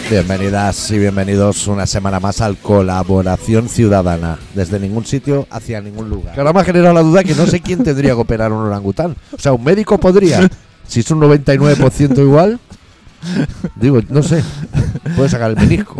Bienvenidas y bienvenidos una semana más al Colaboración Ciudadana. Desde ningún sitio hacia ningún lugar. Que ahora me ha generado la duda que no sé quién tendría que operar un orangután. O sea, un médico podría. Si es un 99% igual, digo, no sé. Puede sacar el menisco.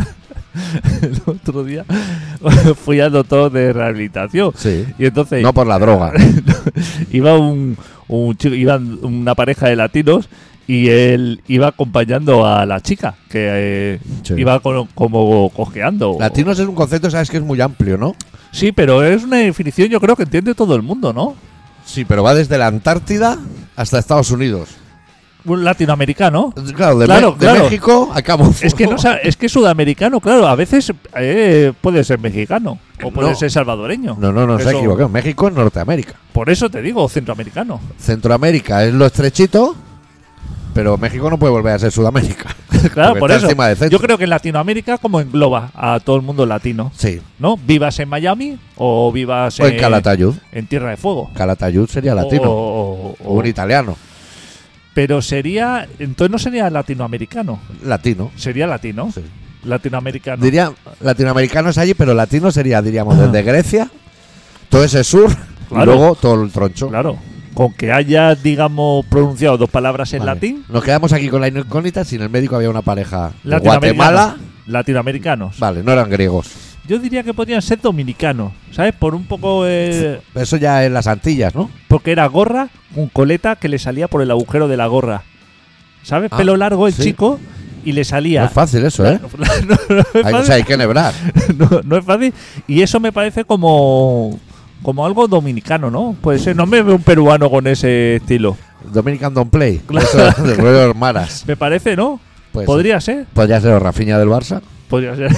El otro día fui al doctor de rehabilitación. Sí. Y entonces No por la droga. iba un chico, iban una pareja de latinos y él iba acompañando a la chica que Sí. iba como cojeando. Latinos es un concepto, sabes que es muy amplio, ¿no? Sí, pero es una definición yo creo que entiende todo el mundo, ¿no? Sí, pero va desde la Antártida hasta Estados Unidos. Un latinoamericano. Claro, de Claro. México a Cabo. Es que no es que sudamericano, claro, a veces puede ser mexicano o puede No. ser salvadoreño. No, se ha Eso- equivocado. México es Norteamérica. Por eso te digo, centroamericano. Centroamérica es lo estrechito, pero México no puede volver a ser Sudamérica. Claro, Porque por está eso. encima del centro. Yo creo que en Latinoamérica como engloba a todo el mundo latino, Sí, ¿no? Vivas en Miami o vivas o en Calatayud. en Tierra de Fuego. Calatayud sería latino. O O un italiano. pero sería, entonces no sería latinoamericano, Latino. sería latino, Sí. latinoamericano. Diría latinoamericanos allí, pero latino sería, diríamos, desde Grecia, todo ese sur, y Claro. luego todo el troncho. Claro, con que haya, digamos, pronunciado dos palabras en Vale. latín, Nos quedamos aquí con la incógnita. Si en el médico había una pareja de latinoamericanos. Guatemala, Latinoamericanos. vale, no eran griegos. Yo diría que podrían ser dominicanos, ¿sabes? Por un poco. Eso ya en las Antillas, ¿no? Porque era gorra con coleta que le salía por el agujero de la gorra. ¿Sabes? Ah, Pelo largo el sí. chico y le salía. No es fácil eso, ¿eh? No es O sea, fácil. hay que nebrar. No es fácil. Y eso me parece como algo dominicano, ¿no? Puede ser. No me veo un peruano con ese estilo. Dominican Don't Play. Claro. Eso de rollo Maras. Me parece, ¿no? Pues Podría ser. podría ser Rafinha del Barça. Podría ser.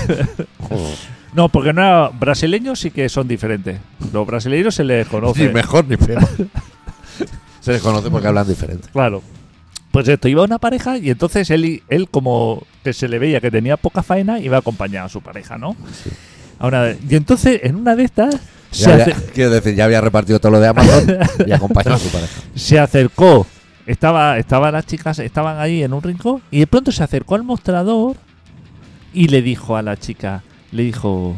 No, porque no era brasileños sí que son diferentes. Los brasileños se les conoce. Ni mejor ni peor. Se les conoce porque hablan diferente. Claro. Pues esto, iba una pareja y entonces él como que se le veía que tenía poca faena, iba a acompañar a su pareja, ¿no? Ahora, y entonces en una de estas Quiero decir, ya había repartido todo lo de Amazon y acompañó a su pareja. se acercó, estaban las chicas, estaban ahí en un rincón y de pronto se acercó al mostrador y le dijo a la chica, le dijo...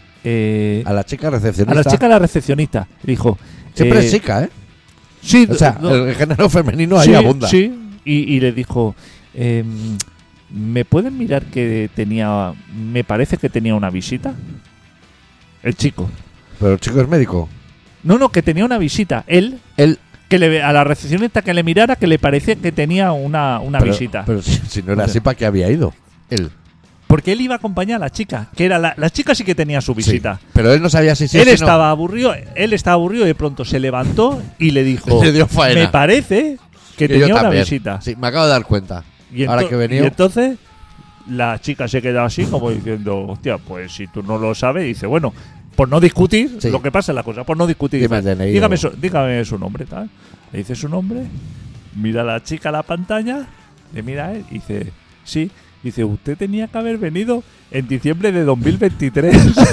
A la chica a recepcionista. la chica, la recepcionista, le dijo... Siempre es chica, ¿eh? Sí, O sea, no, el género femenino ahí sí, abunda. Sí, y le dijo, ¿me pueden mirar que tenía, me parece que tenía una visita? El chico. Pero el chico es médico. No, que tenía una visita. Él, Él. a la recepcionista que le mirara que le parecía que tenía una visita. Pero si no era así, ¿para qué había ido? Él. Porque él iba a acompañar a la chica, que era la chica sí que tenía su visita. Sí. Pero él no sabía si sí él o si no. estaba aburrido y de pronto se levantó y le dijo, Le dio faena. me parece que yo tenía una también. visita. Sí, me acabo de dar cuenta. Y Ahora que he venido. y entonces la chica se queda así como diciendo, hostia, pues si tú no lo sabes, dice, bueno, por no discutir, Sí. lo que pasa es la cosa, por no discutir, Dime dice, el DNI dígame su nombre, tal. Le dice su nombre, mira a la chica a la pantalla, le mira a él y dice, sí, dice, usted tenía que haber venido en diciembre de 2023.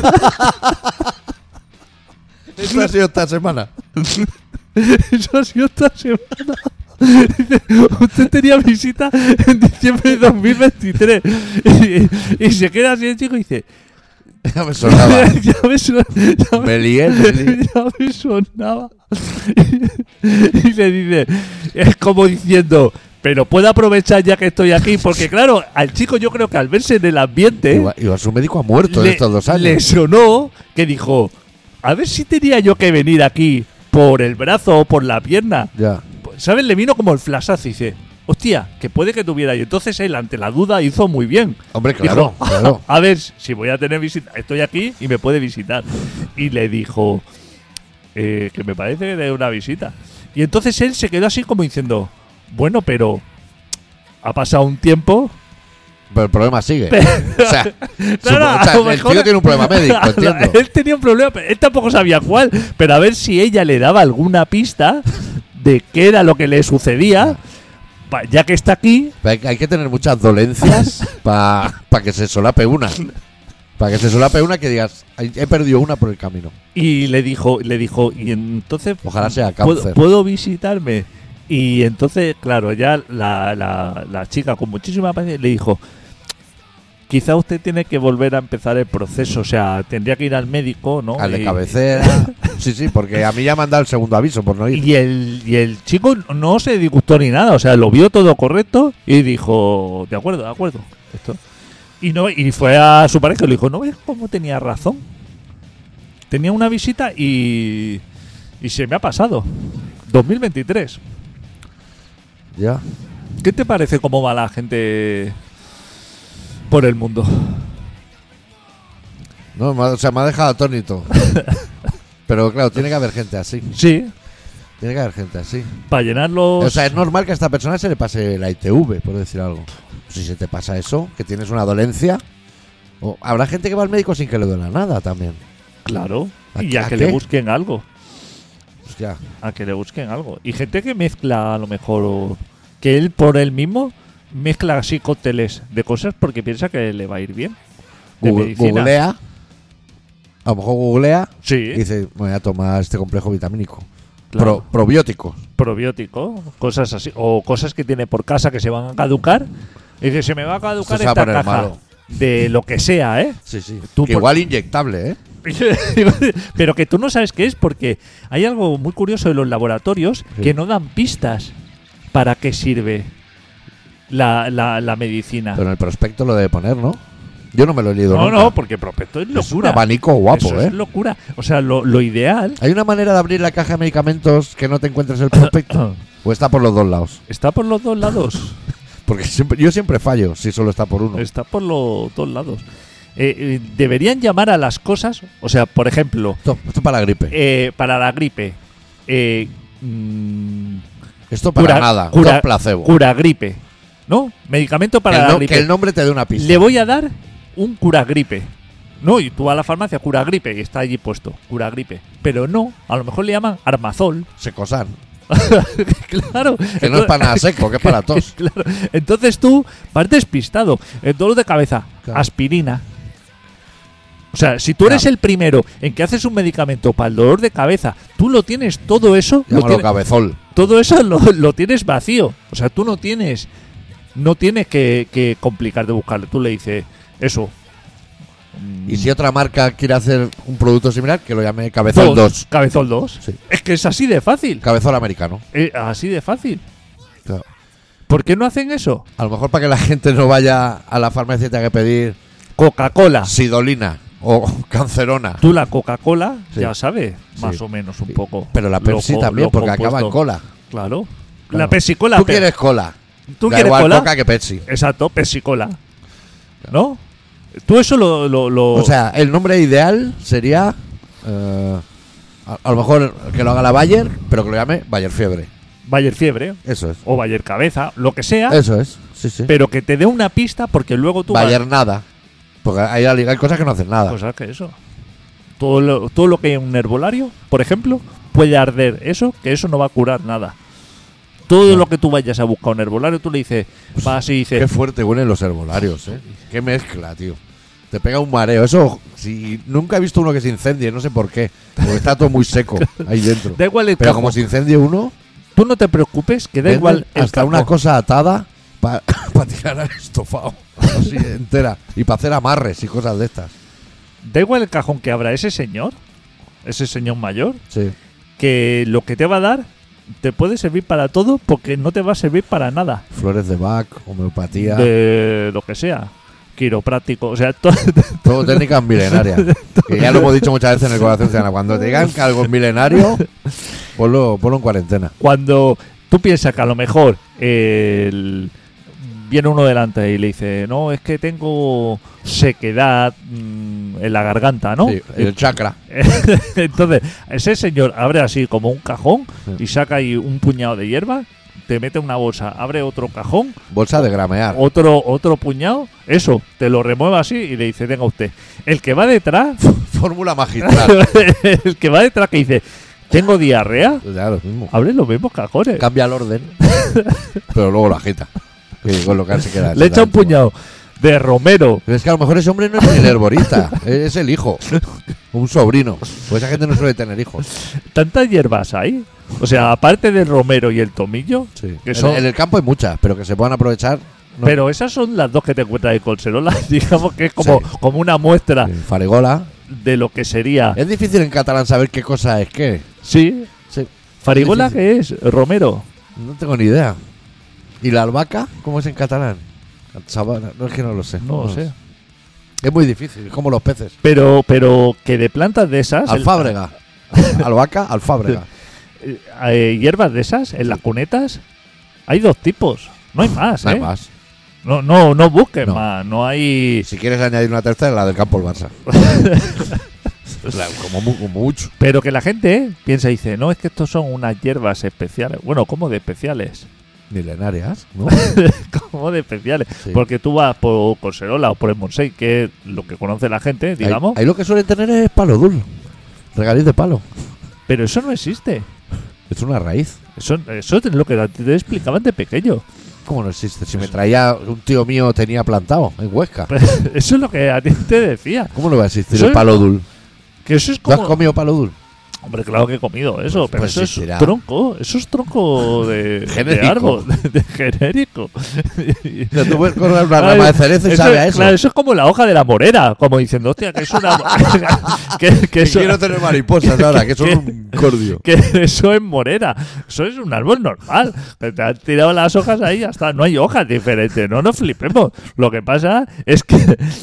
Eso ha sido esta semana. Eso ha sido esta semana. Dice, usted tenía visita en diciembre de 2023. Y se queda así el chico y dice, Ya me sonaba. me lié. ya me sonaba. Y le dice, es como diciendo, pero puedo aprovechar ya que estoy aquí, porque claro, al chico yo creo que al verse en el ambiente, Igual su médico ha muerto en estos 2 años. le sonó que dijo, a ver si tenía yo que venir aquí por el brazo o por la pierna. Ya. ¿Sabes? Le vino como el flashazo y dice, hostia, que puede que tuviera. Y entonces él, ante la duda, hizo muy bien. Hombre, claro, Dijo, claro. a ver si voy a tener visita. Estoy aquí y me puede visitar. Y le dijo que me parece que de una visita. Y entonces él se quedó así como diciendo, bueno, pero ha pasado un tiempo. Pero el problema sigue. O sea, Claro, a lo el mejor- tío tiene un problema médico, entiendo. Él tenía un problema, pero él tampoco sabía cuál. Pero a ver si ella le daba alguna pista de qué era lo que le sucedía. Ya que está aquí, Pero hay que tener muchas dolencias para que se solape una. Para que se solape una que digas, he perdido una por el camino. y le dijo, y entonces Ojalá sea ¿puedo, cáncer. puedo visitarme? Y entonces, claro, ya la chica con muchísima paciencia le dijo, quizá usted tiene que volver a empezar el proceso. O sea, tendría que ir al médico, ¿no? Al de cabecera. Sí, porque a mí ya me han dado el segundo aviso por no ir. Y el chico no se disgustó ni nada. O sea, lo vio todo correcto y dijo, de acuerdo. Esto. Y fue a su pareja y le dijo, ¿no ves cómo tenía razón? Tenía una visita y se me ha pasado. 2023. Ya. ¿Qué te parece cómo va la gente por el mundo? No, me ha dejado atónito. Pero claro, tiene que haber gente así. Sí, Tiene que haber gente así. para llenarlos. O sea, es normal que a esta persona se le pase la ITV, por decir algo. Si se te pasa eso, que tienes una dolencia. O habrá gente que va al médico sin que le duela nada también. Claro. ¿A Y qué- a a que qué? le busquen algo. Hostia. A que le busquen algo. Y gente que mezcla a lo mejor. Que él por él mismo mezcla así cócteles de cosas porque piensa que le va a ir bien. De medicina. Googlea. A lo mejor googlea Sí. y dice, me voy a tomar este complejo vitamínico. Claro. Probióticos. Probiótico, cosas así. O cosas que tiene por casa que se van a caducar. Y dice, se me va a caducar Esto se va a esta poner caja. malo. De lo que sea, ¿eh? Sí. Tú Que por- igual inyectable, ¿eh? Pero que tú no sabes qué es porque hay algo muy curioso de los laboratorios Sí. que no dan pistas para qué sirve la medicina. Pero en el prospecto lo debe poner, ¿no? Yo no me lo he leído No, nunca. porque prospecto es Es un locura. abanico guapo, Eso ¿eh? es locura. O sea, lo ideal ¿Hay una manera de abrir la caja de medicamentos que no te encuentres el prospecto? ¿O está por los dos lados? está por los dos lados. Porque yo siempre fallo si solo está por uno. Está por los dos lados. Deberían llamar a las cosas, o sea, por ejemplo, Esto para la gripe. para la gripe, Esto para nada. Dos placebo. cura gripe, ¿no? Medicamento para la gripe. Que el nombre te dé una pista. Le voy a dar un cura gripe. No, y tú vas a la farmacia, cura gripe, y está allí puesto, cura gripe. Pero no, a lo mejor le llaman armazol. Secosan. Claro. Que no es para nada seco, que es para tos. Claro. Entonces tú vas despistado. El dolor de cabeza, Claro. aspirina. O sea, si tú eres Claro. el primero en que haces un medicamento para el dolor de cabeza, tú lo tienes todo eso. Llámalo cabezol. Todo eso lo tienes vacío. O sea, tú no tienes que complicarte buscarlo. Tú le dices eso. Y si otra marca quiere hacer un producto similar, que lo llame Cabezol 2. Cabezol 2. Sí. Es que es así de fácil. Cabezol americano. Así de fácil. Claro. ¿Por qué no hacen eso? A lo mejor para que la gente no vaya a la farmacia y tenga que pedir Coca-Cola. sidolina o cancerona. Tú la Coca-Cola, Sí. ya sabes, más Sí. o menos un Sí. poco. Pero la Pepsi lo también, porque compuesto. acaba en cola. Claro. Claro. La Pepsi-Cola. Tú quieres cola. ¿Tú Da quieres igual cola? Coca que Pepsi. Exacto, Pepsi-Cola. ¿No? Tú eso lo... O sea, el nombre ideal sería a lo mejor que lo haga la Bayer, pero que lo llame Bayer Fiebre. Bayer Fiebre Eso es. o Bayer Cabeza, lo que sea, Eso es. Sí, sí. pero que te dé una pista porque luego tú... Bayer nada. Porque hay cosas que no hacen nada. Cosas que eso. Todo lo que hay en un herbolario, por ejemplo, puede arder eso, que eso no va a curar nada. Todo No. lo que tú vayas a buscar un herbolario, tú le dices, vas y dices, Qué fuerte huelen los herbolarios, ¿eh? Qué mezcla, tío. Te pega un mareo. Eso, si nunca he visto uno que se incendie, no sé por qué. Porque está todo muy seco ahí dentro. da igual el Pero cajón. como se incendie uno, Tú no te preocupes, que da venden igual el hasta cajón. una cosa atada para tirar al estofado. Así entera. Y para hacer amarres y cosas de estas. Da igual el cajón que abra ese señor mayor, Sí. que lo que te va a dar te puede servir para todo porque no te va a servir para nada. Flores de Bach, homeopatía. De lo que sea. Quiropráctico, o sea, Todo técnicas milenarias. Que ya lo hemos dicho muchas veces en el Corazón Ciudadano. Cuando te digan que algo es milenario, ponlo en cuarentena. cuando tú piensas que a lo mejor viene uno delante y le dice, no, es que tengo sequedad en la garganta, ¿no? Sí, el chakra. Entonces, ese señor abre así como un cajón Sí. y saca ahí un puñado de hierba, te mete una bolsa, abre otro cajón, Bolsa de gramear. otro puñado, eso, te lo remueve así y le dice, venga usted. El que va detrás, Fórmula magistral. el que va detrás que dice, tengo diarrea, Ya, lo mismo. abre los mismos cajones. Cambia el orden. Pero luego lo agita. Que con lo que se queda. Le echa un puñado de romero. Pero es que a lo mejor ese hombre no es ni el herborista. Es el hijo. Un sobrino. Pues esa gente no suele tener hijos. ¿Tantas hierbas hay? O sea, aparte del romero y el tomillo, Sí. Que son- En el campo hay muchas, pero que se puedan aprovechar No. Pero esas son las dos que te encuentras de Collserola. Digamos que es como, Sí. como una muestra Sí, Farigola. de lo que sería. Es difícil en catalán saber qué cosa es qué. Sí. Sí. ¿Farigola Difícil. qué es? Romero. No tengo ni idea. ¿Y la albahaca? ¿Cómo es en catalán? Sabana. No, es que no lo sé. No lo sé. Es muy difícil, es como los peces. Pero que de plantas de esas. Alfábrega. Albahaca, alfábrega. Hierbas de esas, en las cunetas, hay dos tipos. No hay más, No ¿eh? hay más. No busquen No. más. No hay. Si quieres añadir una tercera, la del campo el Barça. como mucho. Pero que la gente piensa y dice, no, es que estos son unas hierbas especiales. Bueno, ¿cómo de especiales? Milenarias, ¿no? ¿Cómo de especiales? Sí. Porque tú vas por Collserola o por el Montseny, que es lo que conoce la gente, digamos. Ahí lo que suelen tener es palo dul. Regaliz de palo. Pero eso no existe. Es una raíz. Eso es lo que te explicaban de pequeño. ¿Cómo no existe? Si me traía un tío mío tenía plantado en Huesca. Eso es lo que a ti te decía. ¿Cómo no va a existir Eso el es- palo dul? Que eso es ¿Tú has como. comido palo dul? Hombre, claro que he comido eso, Pues- pero pues eso es existirá. tronco. Eso es tronco de Genérico. árbol, de genérico. Tú puedes correr una Ay, rama de cerezo y sabe a eso. Claro, eso es como la hoja de la morera, como diciendo, hostia, que es una. que Que eso, quiero tener mariposas ahora, que son un cordio. que eso es morera. Eso es un árbol normal. Que te han tirado las hojas ahí, hasta no hay hojas diferentes. No nos flipemos. Lo que pasa es que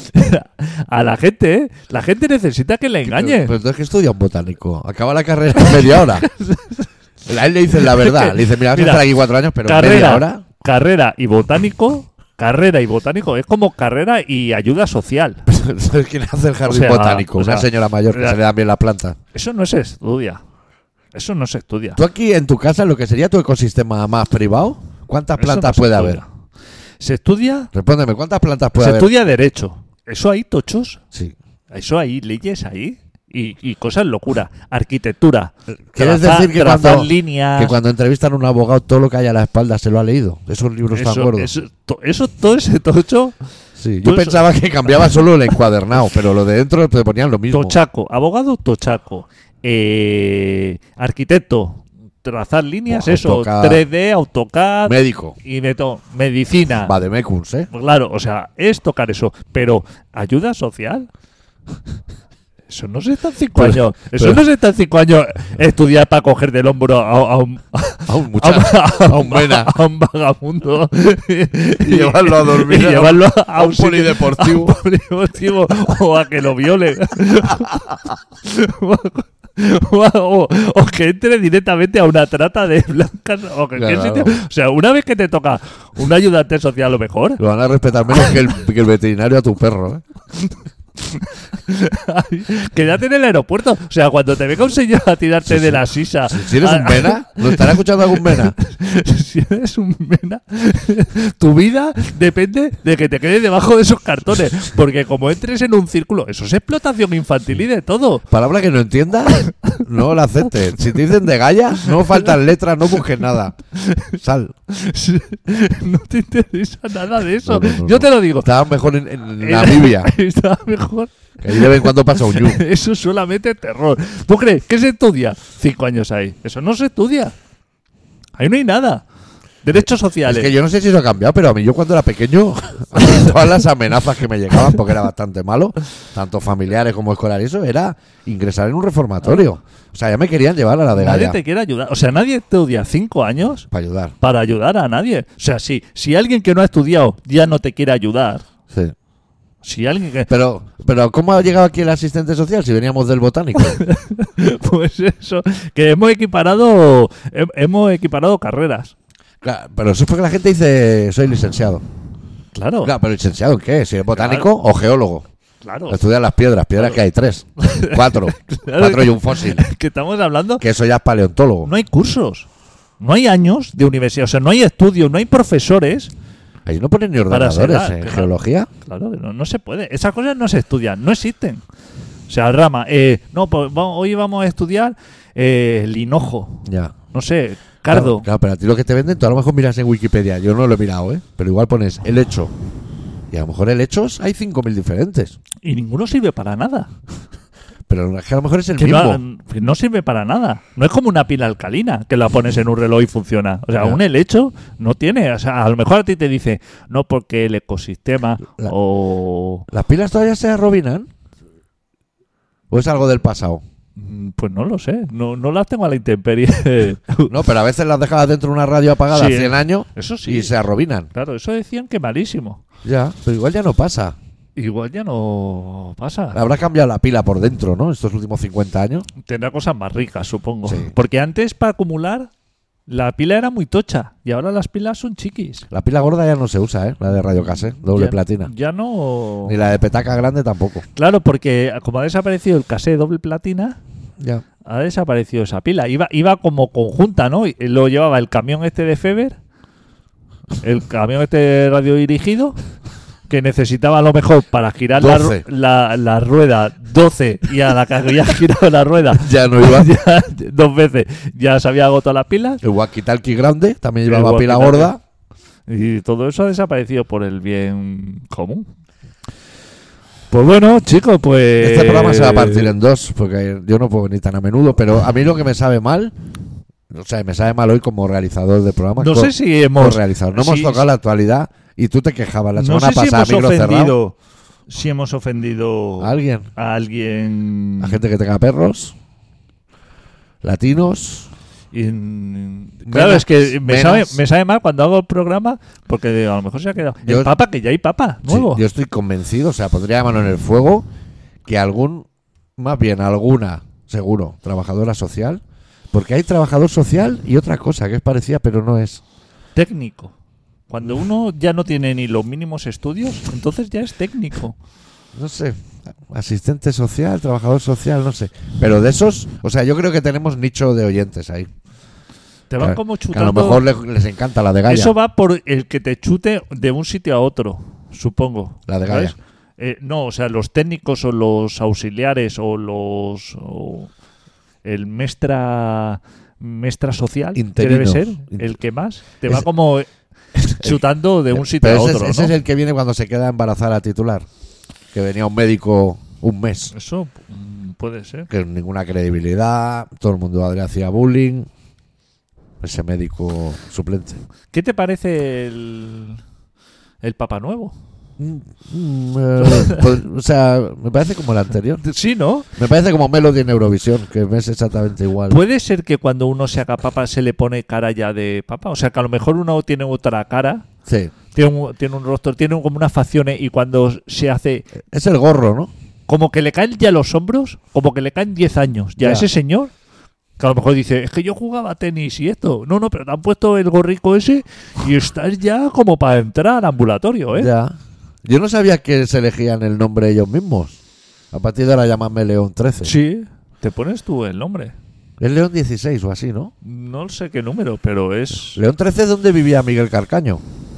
a la gente necesita que le engañen. Pero entonces que estudia un botánico. Acaba la carrera en media hora. A él le dicen la verdad. Le dicen, mira, vas a Mira, estar aquí 4 años, pero en media hora. carrera y botánico. Carrera y botánico es como carrera y ayuda social. ¿Sabes quién hace el jardín O sea, botánico? o sea, Una señora mayor que la- se le dan bien las plantas. Eso no se estudia. Eso no se estudia. Tú aquí en tu casa, lo que sería tu ecosistema más privado, ¿cuántas Eso plantas no se puede estudia. haber? Se estudia, Respóndeme, ¿cuántas plantas puede se haber? estudia derecho. Eso hay tochos, Sí. eso hay leyes ahí y cosas locuras. Arquitectura. ¿Quieres Trazar- decir que trazar cuando, líneas. que cuando entrevistan a un abogado, todo lo que hay a la espalda se lo ha leído? Esos libros tan gordos. Todo ese tocho, Sí, todo yo eso- pensaba que cambiaba solo el encuadernado, pero lo de dentro te ponían lo mismo. tochaco, abogado tochaco, arquitecto, trazar líneas, Buah, eso, AutoCAD. 3D, AutoCAD Médico. y medicina. Vademecums, ¿eh? Claro, o sea, es tocar eso, pero ayuda social. Eso no se está en 5 Pero- años. Eso pero- no se está en 5 años estudiar para coger del hombro a un A un muchacho. A un vena. a un vagabundo Y llevarlo a dormir. y llevarlo a un sitio- polideportivo. a un polideportivo o a que lo violen. O que entre directamente a una trata de blancas o que Claro. sitio. O sea, una vez que te toca un ayudante social, a lo mejor Lo van a respetar menos que el veterinario a tu perro, ¿eh? quédate en el aeropuerto. O sea, cuando te venga un señor a tirarte de la sisa. Si eres un vena, ¿lo estará escuchando algún vena? Si eres un mena, tu vida depende de que te quedes debajo de esos cartones. Porque como entres en un círculo, eso es explotación infantil y de todo. Palabra que no entiendas, no la aceptes. Si te dicen de galla, no faltan letras, no busques nada. Sal. No te interesa nada de eso. No, no, no, Yo no. te lo digo. Estabas mejor en Namibia. Está mejor. Que ahí de vez en cuando pasa un yu. Eso es solamente terror. ¿Tú crees que se estudia? 5 años ahí. Eso no se estudia. Ahí no hay nada. Derechos Es sociales. que yo no sé si eso ha cambiado, pero a mí yo cuando era pequeño, todas las amenazas que me llegaban, porque era bastante malo, tanto familiares como escolar y eso, era ingresar en un reformatorio. O sea, ya me querían llevar a la de Nadie Gaya te quiere ayudar. O sea, nadie estudia 5 años para ayudar. para ayudar a nadie. O sea, si alguien que no ha estudiado ya no te quiere ayudar, Sí. si alguien que... Pero ¿cómo ha llegado aquí el asistente social si veníamos del botánico? Pues eso, que hemos equiparado carreras. Claro, pero eso es porque la gente dice soy licenciado. Claro, Claro, pero ¿licenciado en qué? ¿Si es botánico o geólogo? claro. Estudian las piedras Claro. que hay 3, 4, Claro. 4 y un fósil. Que estamos hablando... Que eso ya es paleontólogo. No hay cursos. No hay años de universidad. O sea, no hay estudios, no hay profesores. Ahí no ponen ni Para ordenadores sedar, en claro. geología. Claro, que no se puede. Esas cosas no se estudian, no existen. O sea, rama, no, pues hoy vamos a estudiar el hinojo. Ya. No sé, cardo. Claro, pero a ti lo que te venden, tú a lo mejor miras en Wikipedia. Yo no lo he mirado, ¿eh? Pero igual pones helecho. Y a lo mejor helechos hay 5.000 diferentes. Y ninguno sirve para nada. Pero es que a lo mejor es el Que mismo. que no sirve para nada. No es como una pila alcalina que la pones en un reloj y funciona. O sea, Ya. un helecho no tiene. O sea, a lo mejor a ti te dice, no porque el ecosistema La- o... ¿Las pilas todavía se arrobinan? ¿O es algo del pasado? Pues no lo sé. No las tengo a la intemperie. No, pero a veces las dejabas dentro de una radio apagada Sí, 100 años Eso sí. y se arrobinan. Claro, eso decían que malísimo. Ya, pero igual ya no pasa. Igual ya no pasa. Habrá cambiado la pila por dentro, ¿no? Estos últimos 50 años. Tendrá cosas más ricas, supongo. Sí. Porque antes, para acumular, la pila era muy tocha. Y ahora las pilas son chiquis. La pila gorda ya no se usa, ¿eh? La de radio cassette, doble Ya- platina. Ya no... Ni la de petaca grande tampoco. Claro, porque como ha desaparecido el cassette doble platina, Ya. ha desaparecido esa pila. Iba como conjunta, ¿no? Y lo llevaba el camión este de Feber, el camión este radio dirigido, que necesitaba a lo mejor para girar 12. la rueda 12 y a la que había girado la rueda Ya no iba. ya, 2 veces ya se había agotado la pila El walkie-talkie grande también El llevaba pila walkie-talkie. gorda. y todo eso ha desaparecido por el bien común. Pues bueno, chicos, pues... Este programa se va a partir en dos, porque yo no puedo venir tan a menudo, pero a mí lo que me sabe mal, o sea, me sabe mal hoy como realizador de programa. No sé si hemos... realizador. No hemos si- tocado la actualidad y tú te quejabas la no semana sé si pasada, hemos micro cerrado. ofendido... Si hemos ofendido ¿A alguien? a alguien... A gente que tenga perros, latinos. Claro, Menas, es que menas. me sabe mal cuando hago el programa porque a lo mejor se ha quedado... Yo- el Papa, que ya hay Papa, Sí, nuevo. yo estoy convencido, o sea, pondría la mano en el fuego que más bien alguna, seguro, trabajadora social, porque hay trabajador social y otra cosa que es parecida pero no es. Técnico. Cuando uno ya no tiene ni los mínimos estudios, entonces ya es técnico. No sé, asistente social, trabajador social, no sé. Pero de esos, o sea, yo creo que tenemos nicho de oyentes ahí. Te van Que- como que a chutando... lo mejor les encanta la de Gaia. Eso va por el que te chute de un sitio a otro, supongo. La de ¿sabes? Gaia. No, o sea, los técnicos o los auxiliares o los... o el mestra social, que Interino. debe ser el que más, te va Es- como chutando de un sitio Pero a ese, otro, ese ¿no? es el que viene cuando se queda embarazada titular. Que venía un médico un mes. Eso puede ser. Que ninguna credibilidad, todo el mundo le hacía bullying. Ese médico suplente. ¿Qué te parece el Papa Nuevo? O sea, me parece como el anterior. Sí, ¿no? Me parece como Melody en Eurovisión, que es exactamente igual. ¿Puede ser que cuando uno se haga papa se le pone cara ya de papa? O sea, que a lo mejor uno tiene otra cara, Sí. tiene un rostro, tiene como unas facciones y cuando se hace... Es el gorro, ¿no? Como que le caen ya los hombros, como que le caen 10 años. Ya Ya. ese señor, que a lo mejor dice, es que yo jugaba tenis y esto. No, pero te han puesto el gorrico ese y estás ya como para entrar al ambulatorio, ¿eh? Ya. Yo no sabía que se elegían el nombre ellos mismos. A partir de ahora llamarme León 13. Sí, te pones tú el nombre. Es León 16 o así, ¿no? No sé qué número, pero es... León 13 es donde vivía Miguel Carcaño.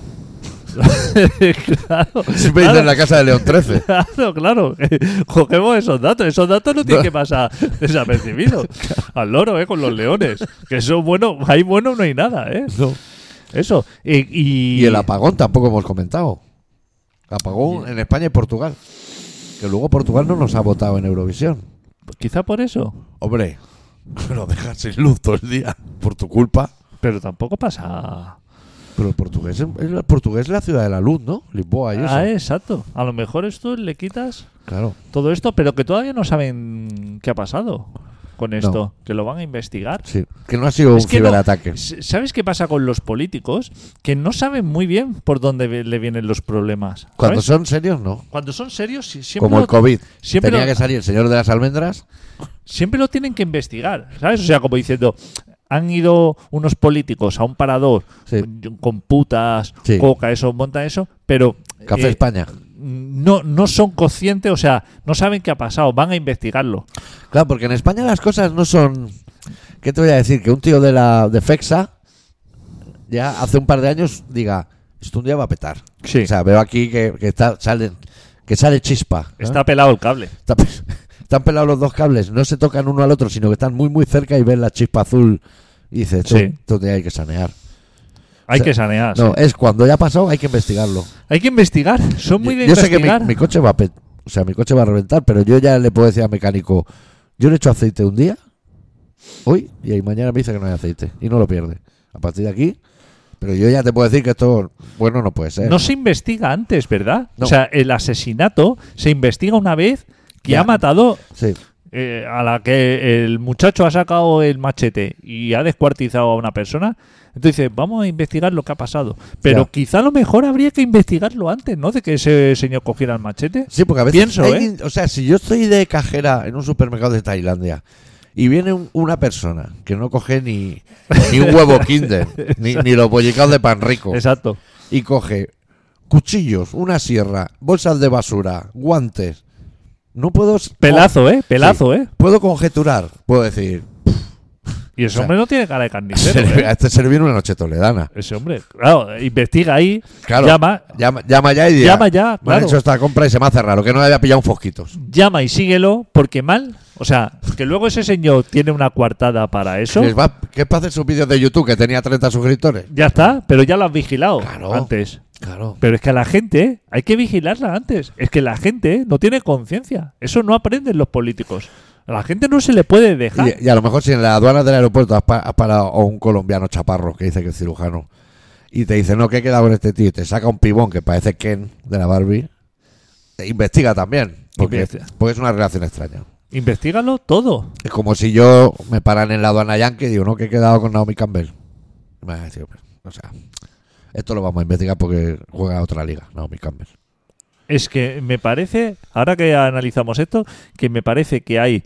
claro, Siempre dicen en la casa de León 13. Claro. Cogemos esos datos. Esos datos no tienen que pasar desapercibidos. Al loro, con los leones. Que eso bueno, hay bueno no hay nada, ¿eh? No. Eso. Y el apagón tampoco hemos comentado. Apagón en España y Portugal. Que luego Portugal no nos ha votado en Eurovisión. Quizá por eso. Hombre, nos dejan sin luz todo el día por tu culpa. Pero tampoco pasa... Pero el portugués es la ciudad de la luz, ¿no? Lisboa y eso. Exacto. A lo mejor esto le quitas Claro. todo esto, pero que todavía no saben qué ha pasado con esto. No. Que lo van a investigar. Sí. Que no ha sido Es un que no- ciberataque. ¿Sabes qué pasa con los políticos? Que no saben muy bien por dónde le vienen los problemas. Cuando ¿sabes? son serios, no. Cuando son serios, siempre Como el COVID. siempre Tenía lo- que salir el señor de las almendras. siempre lo tienen que investigar, ¿sabes? O sea, como diciendo, han ido unos políticos a un parador Sí. con putas, Sí. coca, eso, monta eso, pero Café España. no son conscientes, o sea, no saben qué ha pasado, van a investigarlo. Claro, porque en España las cosas no son... ¿Qué te voy a decir? Que un tío de FEXA ya hace un par de años diga, esto un día va a petar. Sí. O sea, veo aquí que sale chispa. ¿no? Está pelado el cable. Están pelados los dos cables, no se tocan uno al otro, sino que están muy muy cerca y ven la chispa azul y dices, esto, Sí. esto te hay que sanear. Hay O sea, que sanear. No, sí. es cuando ya ha pasado, hay que investigarlo. Hay que investigar. Son muy de Yo sé que investigar. mi coche va O sea, mi coche va a reventar, pero yo ya le puedo decir al mecánico, yo le echo aceite un día, hoy, y ahí mañana me dice que no hay aceite. Y no lo pierde. A partir de aquí... Pero yo ya te puedo decir que esto, bueno, no puede ser. No se investiga antes, ¿verdad? No. O sea, el asesinato se investiga una vez que Ya. ha matado Sí. a la que el muchacho ha sacado el machete y ha descuartizado a una persona. Entonces, vamos a investigar lo que ha pasado. Pero Ya. quizá a lo mejor habría que investigarlo antes, ¿no? De que ese señor cogiera el machete. Sí, porque a veces Pienso, o sea, si yo estoy de cajera en un supermercado de Tailandia y viene una persona que no coge ni un huevo Kinder, ni los bollicaos de pan rico, Exacto. y coge cuchillos, una sierra, bolsas de basura, guantes, no puedo... Pelazo, ¿eh? Pelazo, Sí. ¿eh? Puedo conjeturar, puedo decir, Y ese O sea, hombre no tiene cara de carnicero, a ¿eh? este se le viene una noche toledana. Ese hombre, claro, investiga ahí, Claro, llama llama ya y dirá, Llama ya, me han claro. hecho esta compra y se me hace raro, que no le había pillado un fosquitos. y síguelo, porque mal. O sea, que luego ese señor tiene una coartada para eso. ¿Qué es para hacer sus vídeos de YouTube que tenía 30 suscriptores? Ya está, pero ya lo has vigilado Claro. antes. Claro. Pero es que a la gente hay que vigilarla antes. Es que la gente no tiene conciencia. Eso no aprenden los políticos. A la gente no se le puede dejar. Y a lo mejor si en la aduana del aeropuerto has parado a un colombiano chaparro que dice que es cirujano y te dice, no, que he quedado con este tío y te saca un pibón que parece Ken de la Barbie, investiga también, porque es una relación extraña. Investígalo todo. Es como si yo me paran en la aduana yankee y digo, no, que he quedado con Naomi Campbell. Me van a decir, o sea, esto lo vamos a investigar porque juega a otra liga, Naomi Campbell. Es que me parece, ahora que analizamos esto, que me parece que hay,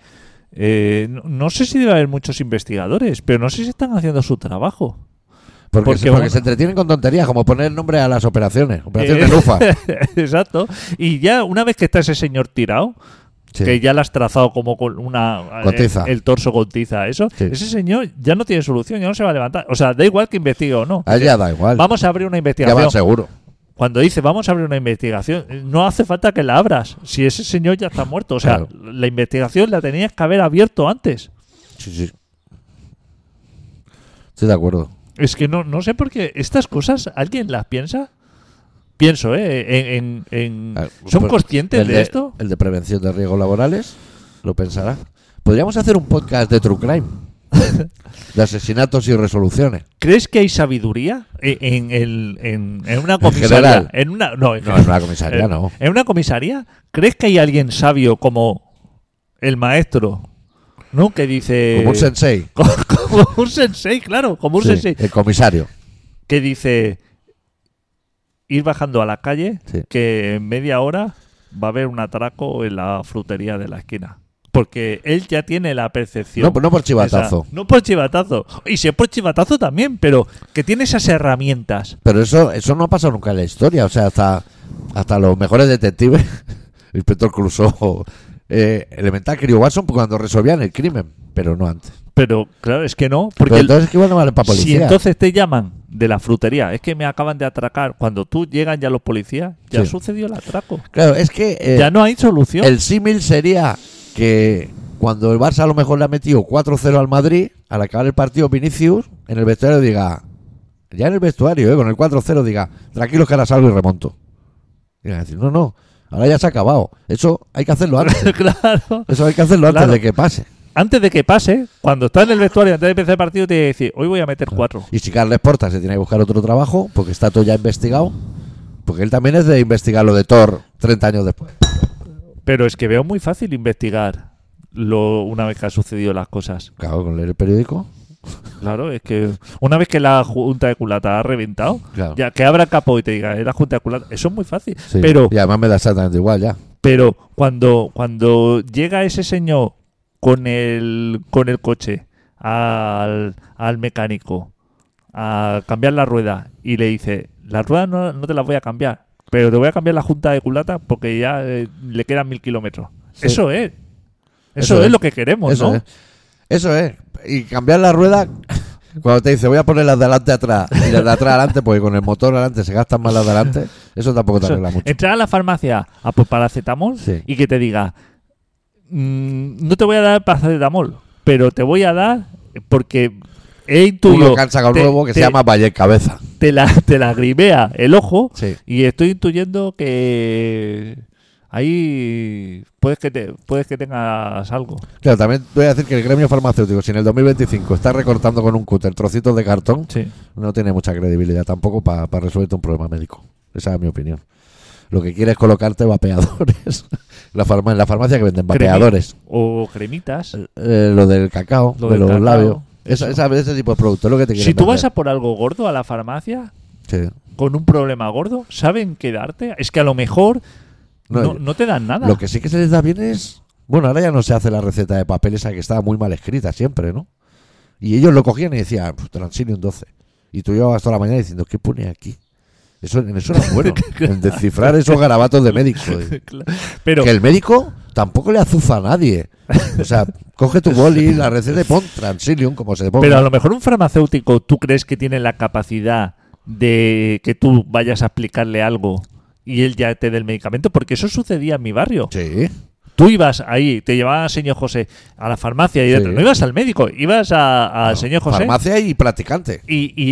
no sé si debe haber muchos investigadores, pero no sé si están haciendo su trabajo. Porque bueno, se entretienen con tonterías, como poner el nombre a las operaciones. Operación de Lufa. Exacto. Y ya una vez que está ese señor tirado, Sí. que ya lo has trazado como con una Con tiza. el torso con tiza, eso, Sí. ese señor ya no tiene solución, ya no se va a levantar. O sea, da igual que investigue o no. A ella da igual. Vamos a abrir una Ya investigación. va seguro. Cuando dice vamos a abrir una investigación, no hace falta que la abras. Si ese señor ya está muerto. O sea, Claro. la investigación la tenías que haber abierto antes. Sí, sí. Estoy de acuerdo. Es que no sé por qué estas cosas alguien las piensa. Pienso, ¿son conscientes de esto? El de prevención de riesgos laborales, lo pensará. Podríamos hacer un podcast de True Crime. De asesinatos y resoluciones. ¿Crees que hay sabiduría en una En comisaría? general. No, No, en una comisaría no. ¿En una comisaría? ¿Crees que hay alguien sabio como el maestro? ¿No? Que dice... Como un sensei. Como un sensei, claro, como un Sí, sensei. el comisario. Que dice... Ir bajando a la calle, Sí. que en media hora va a haber un atraco en la frutería de la esquina. Porque él ya tiene la percepción. No por chivatazo. No por chivatazo. Y si es por chivatazo también, pero que tiene esas herramientas. Pero eso no ha pasado nunca en la historia. O sea, hasta los mejores detectives, Inspector Clouseau, Elementary o Watson, cuando resolvían el crimen, pero no antes. Pero claro, es que no. Porque Porque entonces es que igual no valen para si policía. entonces te llaman de la frutería, es que me acaban de atracar. Cuando tú llegan ya los policías, ya Sí. sucedió el atraco. Claro, es que Ya no hay solución. el símil sería que cuando el Barça a lo mejor le ha metido 4-0 al Madrid, al acabar el partido Vinicius, en el vestuario diga, ya en el vestuario, con el 4-0 diga, tranquilos que ahora salgo y remonto. Y van a decir, no, ahora ya se ha acabado. Eso hay que hacerlo antes. Claro. Eso hay que hacerlo antes Claro. de que pase. Antes de que pase, cuando está en el vestuario, antes de empezar el partido, te dice, hoy voy a meter 4. Y si Carles Porta se tiene que buscar otro trabajo, porque está todo ya investigado, porque él también es de investigar lo de Thor 30 años después. Pero es que veo muy fácil investigar una vez que han sucedido las cosas. Claro, con leer el periódico. Claro, es que una vez que la Junta de Culata ha reventado, Claro. ya que abra el capó y te diga, es la Junta de Culata, eso es muy fácil. Sí. Pero Y además me da exactamente igual ya. Pero cuando llega ese señor con el coche al mecánico a cambiar la rueda y le dice, la rueda no te la voy a cambiar, pero te voy a cambiar la junta de culata porque ya le quedan 1000 kilómetros. Sí. Eso es. Eso Eso es es. lo que queremos, Eso ¿no? es. Eso es. Y cambiar la rueda, cuando te dice voy a poner las de adelante atrás y las de atrás adelante, porque con el motor adelante se gastan más las de adelante, eso tampoco te Eso, arregla mucho. entrar a la farmacia a por paracetamol Sí. y que te diga, no te voy a dar paracetamol, pero te voy a dar porque he intuido Uno que han sacado nuevo que se te- llama Valle Cabeza. te la gribea el ojo Sí. y estoy intuyendo que ahí puedes que tengas algo. Claro, también voy a decir que el gremio farmacéutico, si en el 2025 está recortando con un cúter trocitos de cartón, Sí. no tiene mucha credibilidad tampoco para resolverte un problema médico. Esa es mi opinión. Lo que quiere es colocarte vapeadores. En la farmacia que venden vapeadores. O cremitas. Lo del cacao, Lo de del los cacao, labios. eso. Ese tipo de producto es lo que te quieren Si tú vas vender. a por algo gordo a la farmacia, Sí. con un problema gordo, ¿saben qué darte? Es que a lo mejor no te dan nada. Lo que sí que se les da bien es... Bueno, ahora ya no se hace la receta de papel esa que estaba muy mal escrita siempre, ¿no? Y ellos lo cogían y decían, Transilium 12. Y tú llevabas toda la mañana diciendo, ¿qué pone aquí? En eso era bueno, en descifrar esos garabatos de médico. Pero Que el médico tampoco le azuza a nadie. O sea, coge tu boli, la receta y pon Transilium, como se ponga. Pero a lo mejor un farmacéutico, ¿tú crees que tiene la capacidad de que tú vayas a aplicarle algo y él ya te dé el medicamento? Porque eso sucedía en mi barrio. Sí. Tú ibas ahí, te llevaba señor José a la farmacia y Sí. dentro. No ibas al médico, ibas al señor José. Farmacia y practicante.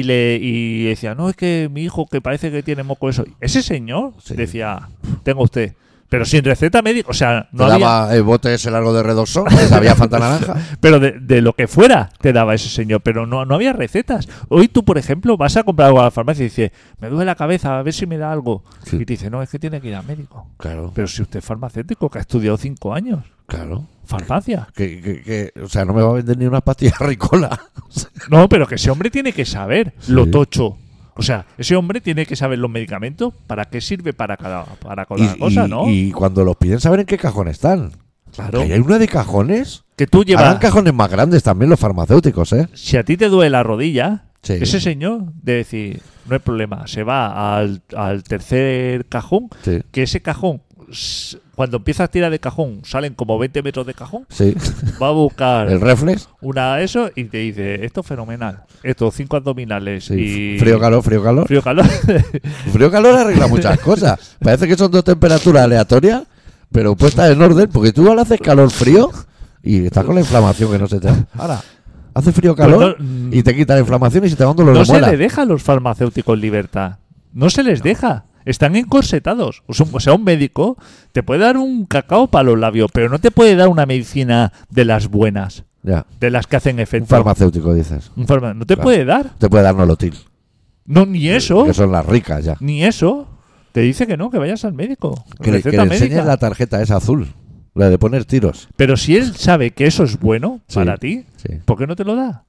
Y decía, no, es que mi hijo que parece que tiene moco eso. Ese señor Sí. decía, tenga usted. Pero sin receta médica, o sea, no Te había... daba el bote ese largo de Redoxon, que sabía Fanta naranja. Pero de lo que fuera te daba ese señor, pero no había recetas. Hoy tú, por ejemplo, vas a comprar algo a la farmacia y dices, me duele la cabeza, a ver si me da algo. Sí. Y te dice, no, es que tiene que ir al médico. Claro, Pero si usted es farmacéutico, que ha estudiado 5 años, claro. farmacia. O sea, no me va a vender ni una pastilla ricola. No, pero que ese hombre tiene que saber Sí. lo tocho. O sea, ese hombre tiene que saber los medicamentos, para qué sirve para cada cosa, ¿no? Y cuando los piden, saber en qué cajón están. Claro. Ahí hay una de cajones. Que tú Harán llevas... cajones más grandes también los farmacéuticos, ¿eh? Si a ti te duele la rodilla, Sí. ese señor de decir, no hay problema, se va al tercer cajón, Sí. que ese cajón, cuando empiezas a tirar de cajón, salen como 20 metros de cajón, Sí. va a buscar El reflex. una eso y te dice, esto es fenomenal, estos 5 abdominales Sí. y... Frío, calor, frío, calor. Frío, calor. Frío, calor arregla muchas cosas. Parece que son dos temperaturas aleatorias, pero puestas en orden, porque tú ahora haces calor, frío y estás con la inflamación que no se te da. Ahora, hace frío, calor Pues no- y te quita la inflamación y se te va un dolor No de se muela. le deja a los farmacéuticos libertad. No se les deja. Están encorsetados. O sea, un médico te puede dar un cacao para los labios, pero no te puede dar una medicina de las buenas, Ya. de las que hacen efecto. Un farmacéutico, dices. No te Claro. puede dar. Te puede dar nolotil. No, ni eso. Que son las ricas ya. Ni eso. Te dice que no, que vayas al médico. Que le Receta médica. enseñes la tarjeta esa azul. La de poner tiros. Pero si él sabe que eso es bueno Sí. para ti, Sí. ¿por qué no te lo da?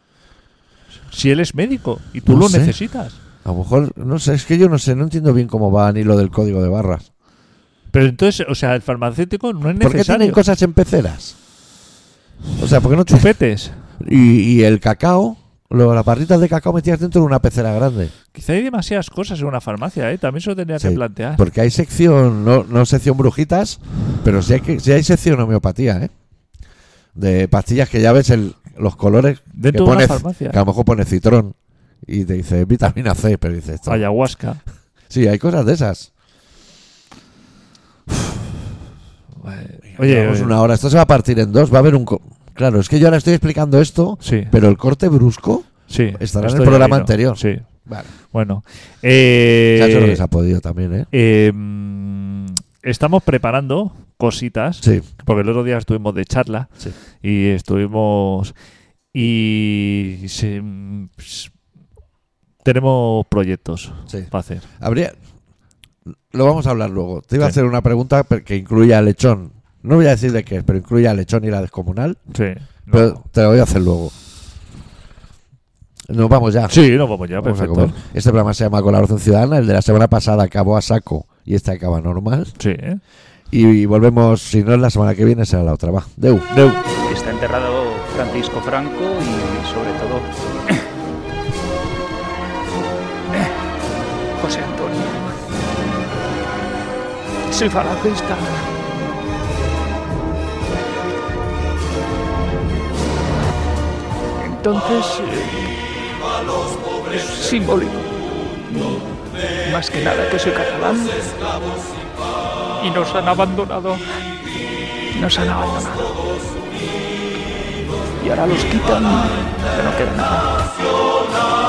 Si él es médico y tú No lo sé. necesitas. A lo mejor, no sé, es que yo no sé, no entiendo bien cómo va ni lo del código de barras. Pero entonces, o sea, el farmacéutico no es ¿Por qué necesario. tienen cosas en peceras? O sea, ¿por qué no Chupetes. Y el cacao, las barritas de cacao metidas dentro de una pecera grande. Quizá hay demasiadas cosas en una farmacia, ¿eh? También se lo tendría Sí, que plantear. Porque hay sección, no sección brujitas, pero sí hay sección homeopatía, ¿eh? De pastillas que ya ves los colores Dentro que de una pone, farmacia. que a lo mejor pone citrón y te dice vitamina C, pero dice esto. Ayahuasca. Sí, hay cosas de esas. Oye, Llevamos una hora. Esto se va a partir en dos. Va a haber Claro, es que yo ahora estoy explicando esto, sí, pero el corte brusco sí. estará en esto el ya programa vino. anterior. Sí. Vale. Bueno. Se ha hecho lo que se ha podido también, ¿eh? Estamos preparando cositas. Sí. Porque el otro día estuvimos de charla Sí. y estuvimos... Y tenemos proyectos Sí. para hacer. Lo vamos a hablar luego. Te iba a Sí. hacer una pregunta que incluya lechón. No voy a decir de qué es, pero incluye a lechón y la descomunal. Sí. Pero No. te lo voy a hacer luego. Nos vamos ya. Sí, nos vamos ya, Vamos a perfecto. comer. Este programa se llama Colaboración Ciudadana. El de la semana pasada acabó a saco y este acaba normal. Sí, ¿eh? Y volvemos, si no es la semana que viene, será la otra. Va. Deu. Deu. Está enterrado Francisco Franco y sobre todo José Antonio. Soy falangista. Entonces es simbólico. Más que nada que soy catalán y nos han abandonado. Nos han abandonado. Y ahora los quitan, que no queda nada.